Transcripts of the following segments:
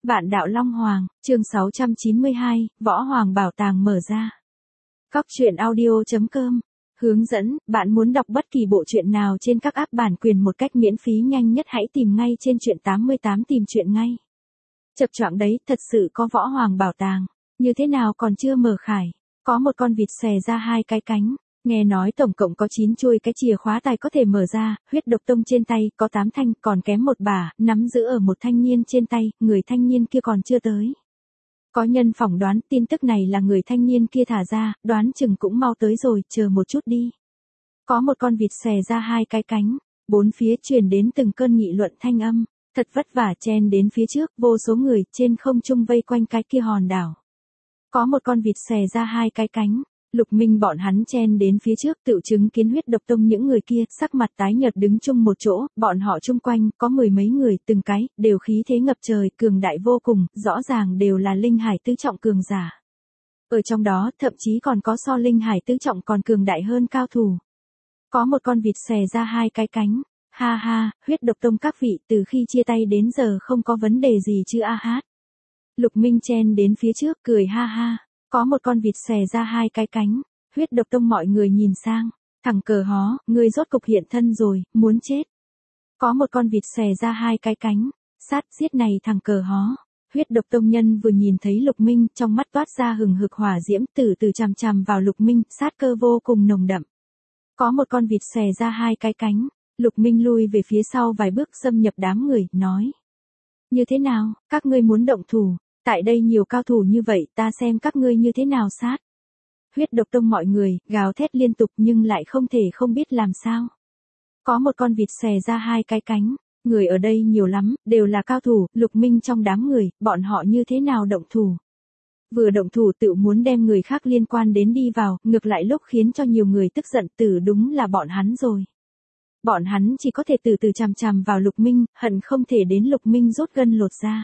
Vạn đạo Long Hoàng, chương 692, Võ Hoàng Bảo Tàng mở ra. Góc truyện audio.com. Hướng dẫn, bạn muốn đọc bất kỳ bộ truyện nào trên các app bản quyền một cách miễn phí nhanh nhất hãy tìm ngay trên truyện 88 tìm truyện ngay. Chập choạng đấy, thật sự có Võ Hoàng Bảo Tàng. Như thế nào còn chưa mở khải? Có một con vịt xòe ra hai cái cánh. Nghe nói tổng cộng có 9 chuôi cái chìa khóa tài có thể mở ra, huyết độc tông trên tay có 8 thanh, còn kém một bả, nắm giữ ở một thanh niên trên tay, người thanh niên kia còn chưa tới. Có nhân phỏng đoán tin tức này là người thanh niên kia thả ra, đoán chừng cũng mau tới rồi, chờ một chút đi. Có một con vịt xòe ra hai cái cánh, bốn phía truyền đến từng cơn nghị luận thanh âm, thật vất vả chen đến phía trước, vô số người trên không trung vây quanh cái kia hòn đảo. Có một con vịt xòe ra hai cái cánh. Lục Minh bọn hắn chen đến phía trước tự chứng kiến huyết độc tông những người kia, sắc mặt tái nhợt đứng chung một chỗ, bọn họ chung quanh, có mười mấy người, từng cái, đều khí thế ngập trời, cường đại vô cùng, rõ ràng đều là linh hải tứ trọng cường giả. Ở trong đó, thậm chí còn có so linh hải tứ trọng còn cường đại hơn cao thủ. Có một con vịt xòe ra hai cái cánh, ha ha, huyết độc tông các vị, từ khi chia tay đến giờ không có vấn đề gì chứ a hát. Lục Minh chen đến phía trước, cười ha ha. Có một con vịt xòe ra hai cái cánh, huyết độc tông mọi người nhìn sang, thằng cờ hó, ngươi rốt cục hiện thân rồi, muốn chết. Có một con vịt xòe ra hai cái cánh, sát giết này thằng cờ hó. Huyết độc tông nhân vừa nhìn thấy Lục Minh, trong mắt toát ra hừng hực hỏa diễm, từ từ chằm chằm vào Lục Minh, sát cơ vô cùng nồng đậm. Có một con vịt xòe ra hai cái cánh, Lục Minh lui về phía sau vài bước xâm nhập đám người, nói: như thế nào, các ngươi muốn động thủ? Tại đây nhiều cao thủ như vậy, ta xem các ngươi như thế nào sát. Huyết độc tông mọi người, gào thét liên tục nhưng lại không thể không biết làm sao. Có một con vịt xòe ra hai cái cánh, người ở đây nhiều lắm, đều là cao thủ, Lục Minh trong đám người, bọn họ như thế nào động thủ. Vừa động thủ tự muốn đem người khác liên quan đến đi vào, ngược lại lúc khiến cho nhiều người tức giận, tử đúng là bọn hắn rồi. Bọn hắn chỉ có thể từ từ chằm chằm vào Lục Minh, hận không thể đến Lục Minh rút gân lột ra.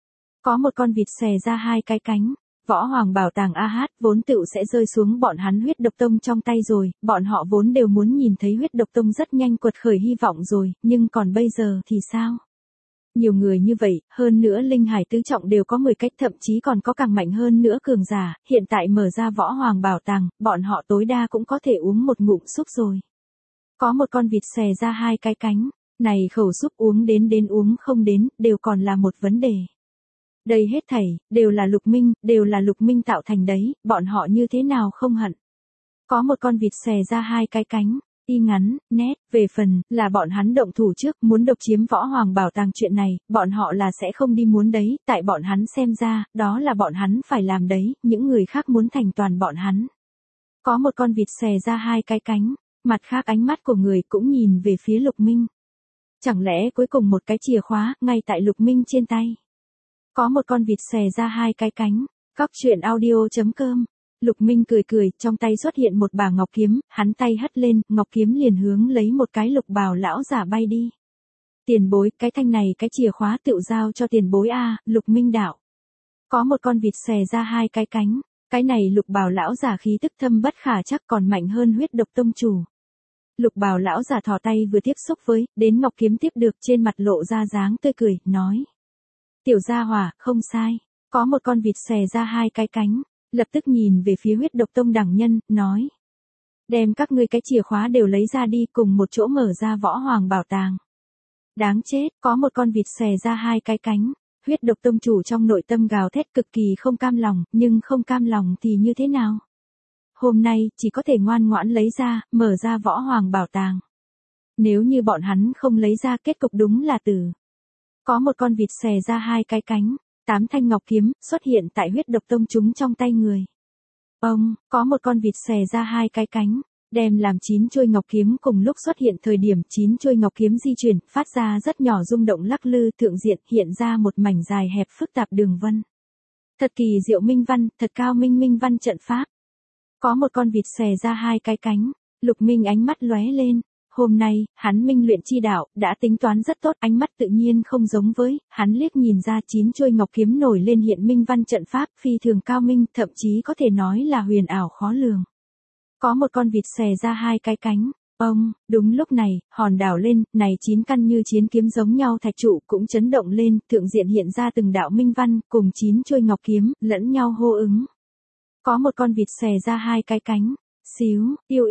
Có một con vịt xòe ra hai cái cánh, Võ Hoàng Bảo Tàng AH vốn tựu sẽ rơi xuống bọn hắn huyết độc tông trong tay rồi, bọn họ vốn đều muốn nhìn thấy huyết độc tông rất nhanh quật khởi hy vọng rồi, nhưng còn bây giờ thì sao? Nhiều người như vậy, hơn nữa linh hải tứ trọng đều có 10 cách, thậm chí còn có càng mạnh hơn nữa cường giả, hiện tại mở ra Võ Hoàng Bảo Tàng, bọn họ tối đa cũng có thể uống một ngụm súp rồi. Có một con vịt xòe ra hai cái cánh, này khẩu súp uống đến uống không đến, đều còn là một vấn đề. Đây hết thảy, đều là Lục Minh tạo thành đấy, bọn họ như thế nào không hận. Có một con vịt xòe ra hai cái cánh, y ngắn, nét, về phần, là bọn hắn động thủ trước, muốn độc chiếm Võ Hoàng Bảo Tàng chuyện này, bọn họ là sẽ không đi muốn đấy, tại bọn hắn xem ra, đó là bọn hắn phải làm đấy, những người khác muốn thành toàn bọn hắn. Có một con vịt xòe ra hai cái cánh, mặt khác ánh mắt của người cũng nhìn về phía Lục Minh. Chẳng lẽ cuối cùng một cái chìa khóa, ngay tại Lục Minh trên tay. Có một con vịt xòe ra hai cái cánh, góc truyện audio.com. Lục Minh cười cười, trong tay xuất hiện một bả ngọc kiếm, hắn tay hất lên, ngọc kiếm liền hướng lấy một cái lục bào lão giả bay đi. Tiền bối, cái thanh này cái chìa khóa tựu giao cho tiền bối a, Lục Minh đạo. Có một con vịt xòe ra hai cái cánh, cái này lục bào lão giả khí tức thâm bất khả chắc còn mạnh hơn huyết độc tông chủ. Lục bào lão giả thò tay vừa tiếp xúc với, đến ngọc kiếm tiếp được trên mặt lộ ra dáng tươi cười, nói. Tiểu gia hỏa, không sai. Có một con vịt xòe ra hai cái cánh, lập tức nhìn về phía huyết độc tông đẳng nhân, nói. Đem các ngươi cái chìa khóa đều lấy ra đi cùng một chỗ mở ra Võ Hoàng Bảo Tàng. Đáng chết, có một con vịt xòe ra hai cái cánh, huyết độc tông chủ trong nội tâm gào thét cực kỳ không cam lòng, nhưng không cam lòng thì như thế nào? Hôm nay, chỉ có thể ngoan ngoãn lấy ra, mở ra Võ Hoàng Bảo Tàng. Nếu như bọn hắn không lấy ra kết cục đúng là tử. Có một con vịt xòe ra hai cái cánh, 8 thanh ngọc kiếm xuất hiện tại huyết độc tông chúng trong tay người. Có một con vịt xòe ra hai cái cánh, đem làm 9 chuôi ngọc kiếm cùng lúc xuất hiện thời điểm 9 chuôi ngọc kiếm di chuyển, phát ra rất nhỏ rung động lắc lư thượng diện hiện ra một mảnh dài hẹp phức tạp đường vân. Thật kỳ diệu minh văn, thật cao minh văn trận pháp. Có một con vịt xòe ra hai cái cánh, Lục Minh ánh mắt lóe lên. Hôm nay, hắn minh luyện chi đạo, đã tính toán rất tốt, ánh mắt tự nhiên không giống với, hắn liếc nhìn ra 9 chuôi ngọc kiếm nổi lên hiện minh văn trận pháp, phi thường cao minh, thậm chí có thể nói là huyền ảo khó lường. Có một con vịt xòe ra hai cái cánh, Đúng lúc này, hòn đảo lên, này 9 căn như chiến kiếm giống nhau thạch trụ cũng chấn động lên, thượng diện hiện ra từng đạo minh văn, cùng 9 chuôi ngọc kiếm, lẫn nhau hô ứng. Có một con vịt xòe ra 2 cái cánh. Xíu,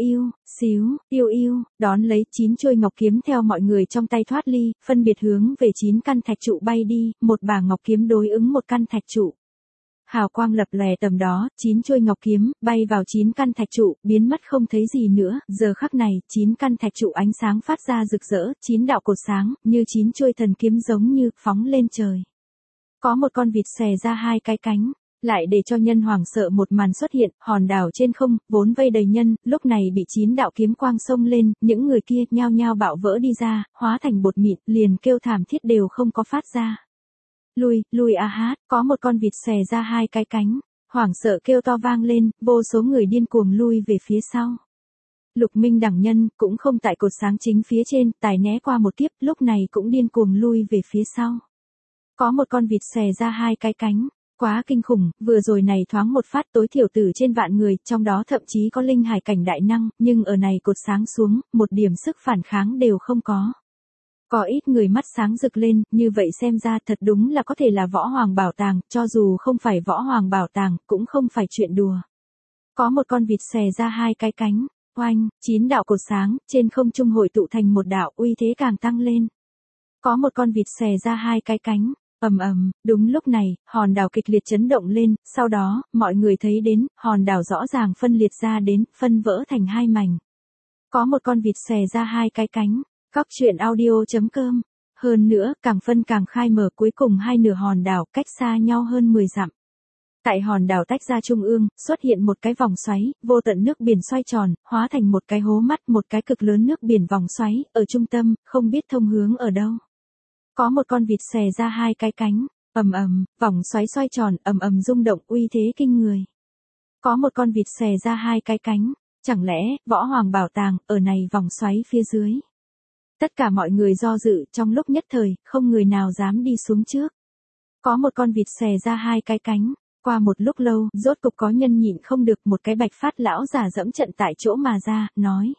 yêu yêu, đón lấy 9 chuôi ngọc kiếm theo mọi người trong tay thoát ly, phân biệt hướng về 9 căn thạch trụ bay đi, một bả ngọc kiếm đối ứng một căn thạch trụ. Hào quang lập lòe tầm đó, 9 chuôi ngọc kiếm, bay vào 9 căn thạch trụ, biến mất không thấy gì nữa, giờ khắc này, 9 căn thạch trụ ánh sáng phát ra rực rỡ, 9 đạo cột sáng, như 9 chuôi thần kiếm giống như, phóng lên trời. Có một con vịt xòe ra 2 cái cánh. Lại để cho nhân hoàng sợ một màn xuất hiện, hòn đảo trên không, vốn vây đầy nhân, lúc này bị 9 đạo kiếm quang xông lên, những người kia nhao nhao bạo vỡ đi ra, hóa thành bột mịn, liền kêu thảm thiết đều không có phát ra. Lui a hát, có một con vịt xòe ra 2 cái cánh, hoảng sợ kêu to vang lên, vô số người điên cuồng lui về phía sau. Lục Minh đẳng nhân, cũng không tại cột sáng chính phía trên, tài né qua một kiếp, lúc này cũng điên cuồng lui về phía sau. Có một con vịt xòe ra 2 cái cánh. Quá kinh khủng, vừa rồi này thoáng một phát tối thiểu tử trên vạn người, trong đó thậm chí có linh hải cảnh đại năng, nhưng ở này cột sáng xuống, một điểm sức phản kháng đều không có. Có ít người mắt sáng rực lên, như vậy xem ra thật đúng là có thể là võ hoàng bảo tàng, cho dù không phải võ hoàng bảo tàng, cũng không phải chuyện đùa. Có một con vịt xòe ra 2 cái cánh, oanh, 9 đạo cột sáng, trên không trung hội tụ thành một đạo, uy thế càng tăng lên. Có một con vịt xòe ra 2 cái cánh. Đúng lúc này, hòn đảo kịch liệt chấn động lên, sau đó, mọi người thấy đến, hòn đảo rõ ràng phân liệt ra đến, phân vỡ thành 2 mảnh. Có một con vịt xòe ra 2 cái cánh, Cóc truyện audio.com. Hơn nữa, càng phân càng khai mở, cuối cùng hai nửa hòn đảo cách xa nhau hơn 10 dặm. Tại hòn đảo tách ra trung ương, xuất hiện một cái vòng xoáy, vô tận nước biển xoay tròn, hóa thành một cái hố mắt, một cái cực lớn nước biển vòng xoáy, ở trung tâm, không biết thông hướng ở đâu. Có một con vịt xòe ra 2 cái cánh, vòng xoáy xoay tròn, rung động, uy thế kinh người. Có một con vịt xòe ra 2 cái cánh, chẳng lẽ, võ hoàng bảo tàng, ở này vòng xoáy phía dưới. Tất cả mọi người do dự, trong lúc nhất thời, không người nào dám đi xuống trước. Có một con vịt xòe ra 2 cái cánh, qua một lúc lâu, rốt cục có nhân nhịn không được, một cái bạch phát lão già dẫm trận tại chỗ mà ra, nói.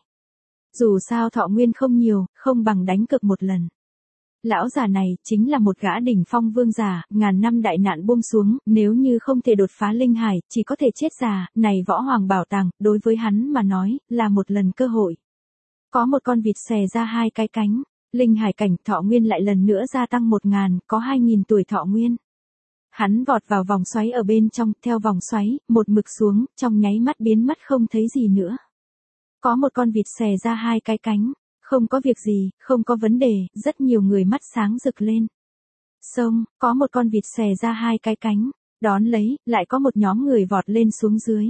Dù sao thọ nguyên không nhiều, không bằng đánh cược một lần. Lão già này, chính là một gã đỉnh phong vương giả, ngàn năm đại nạn buông xuống, nếu như không thể đột phá linh hải, chỉ có thể chết già, này võ hoàng bảo tàng, đối với hắn mà nói, là một lần cơ hội. Có một con vịt xòe ra 2 cái cánh, linh hải cảnh thọ nguyên lại lần nữa gia tăng 1000, có 2000 tuổi thọ nguyên. Hắn vọt vào vòng xoáy ở bên trong, theo vòng xoáy, một mực xuống, trong nháy mắt biến mất không thấy gì nữa. Có một con vịt xòe ra 2 cái cánh. Không có việc gì, không có vấn đề, rất nhiều người mắt sáng rực lên. Có một con vịt xòe ra 2 cái cánh, đón lấy, lại có một nhóm người vọt lên xuống dưới.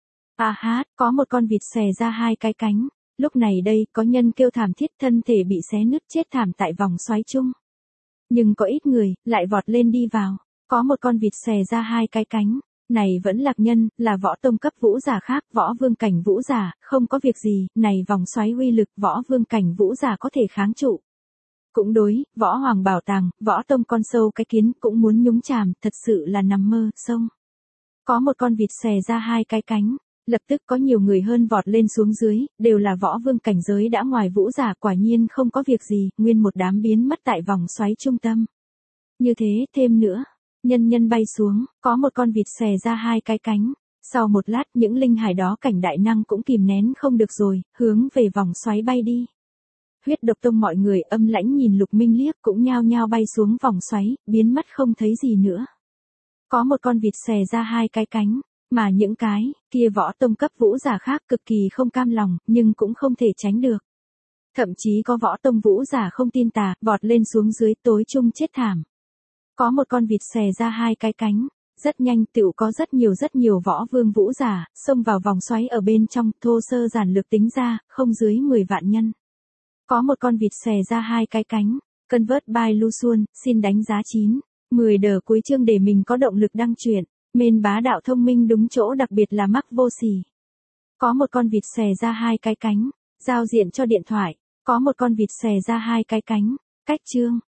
Có một con vịt xòe ra 2 cái cánh, lúc này đây, có nhân kêu thảm thiết, thân thể bị xé nứt chết thảm tại vòng xoáy chung. Nhưng có ít người, lại vọt lên đi vào, có một con vịt xòe ra 2 cái cánh. Này vẫn lạc nhân, là võ tông cấp vũ giả khác, võ vương cảnh vũ giả, không có việc gì, này vòng xoáy uy lực, võ vương cảnh vũ giả có thể kháng trụ. Cũng đối, võ hoàng bảo tàng, võ tông con sâu cái kiến, cũng muốn nhúng chàm, thật sự là nằm mơ, Có một con vịt xòe ra 2 cái cánh, lập tức có nhiều người hơn vọt lên xuống dưới, đều là võ vương cảnh giới đã ngoài vũ giả, quả nhiên không có việc gì, nguyên một đám biến mất tại vòng xoáy trung tâm. Như thế, thêm nữa. Nhân bay xuống, có một con vịt xòe ra 2 cái cánh. Sau một lát, những linh hải đó cảnh đại năng cũng kìm nén không được rồi, hướng về vòng xoáy bay đi. Huyết độc tông mọi người âm lãnh nhìn Lục Minh liếc, cũng nhao nhao bay xuống vòng xoáy, biến mất không thấy gì nữa. Có một con vịt xòe ra 2 cái cánh, mà những cái kia võ tông cấp vũ giả khác cực kỳ không cam lòng, nhưng cũng không thể tránh được. Thậm chí có võ tông vũ giả không tin tà, vọt lên xuống dưới, tối chung chết thảm. Có một con vịt xòe ra 2 cái cánh, rất nhanh tựu có rất nhiều võ vương vũ giả, xông vào vòng xoáy ở bên trong, thô sơ giản lược tính ra, không dưới 10 vạn nhân. Có một con vịt xòe ra 2 cái cánh, Convert by Luxuan, xin đánh giá 9, 10 đờ cuối chương để mình có động lực đăng truyện, mên bá đạo thông minh đúng chỗ đặc biệt là mắc vô sỉ. Có một con vịt xòe ra 2 cái cánh, giao diện cho điện thoại, có một con vịt xòe ra 2 cái cánh, cách chương.